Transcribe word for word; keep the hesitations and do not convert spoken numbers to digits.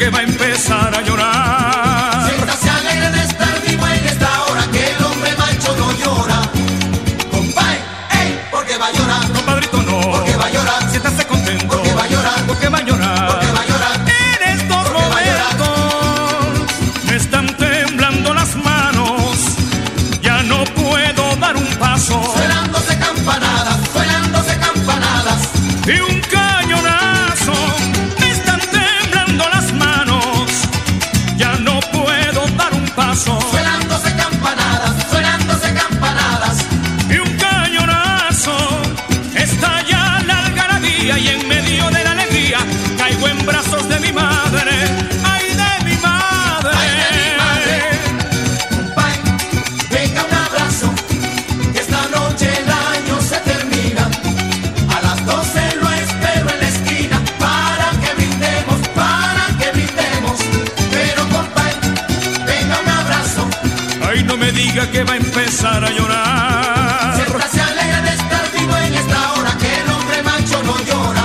que va a empezar a llorar. Siéntase se alegra de estar vivo en esta hora, que el hombre macho no llora. Compadre, ey, porque va a llorar. Compadrito, no, porque va a llorar. Siéntase contento, porque va a llorar. Porque va a llorar. Porque va a llorar. En estos momentos me están temblando las manos, ya no puedo dar un paso. Suenándose campanadas, suenándose campanadas. Y un cañonazo, me están temblando las manos, ya no puedo dar un paso. Suenándose campanadas, suenándose campanadas. Y un cañonazo, estalla la algarabía y en medio de la alegría caigo en brazos de mi madre. ¡Ay, de mi madre! ¡Ay, de mi madre! Compadre, venga un abrazo, que esta noche el año se termina. A las doce lo espero en la esquina para que brindemos, para que brindemos. Pero compadre, venga un abrazo. ¡Ay, no me diga que va a empezar a llorar! Siempre se alegra de estar vivo en esta hora, que el hombre macho no llora.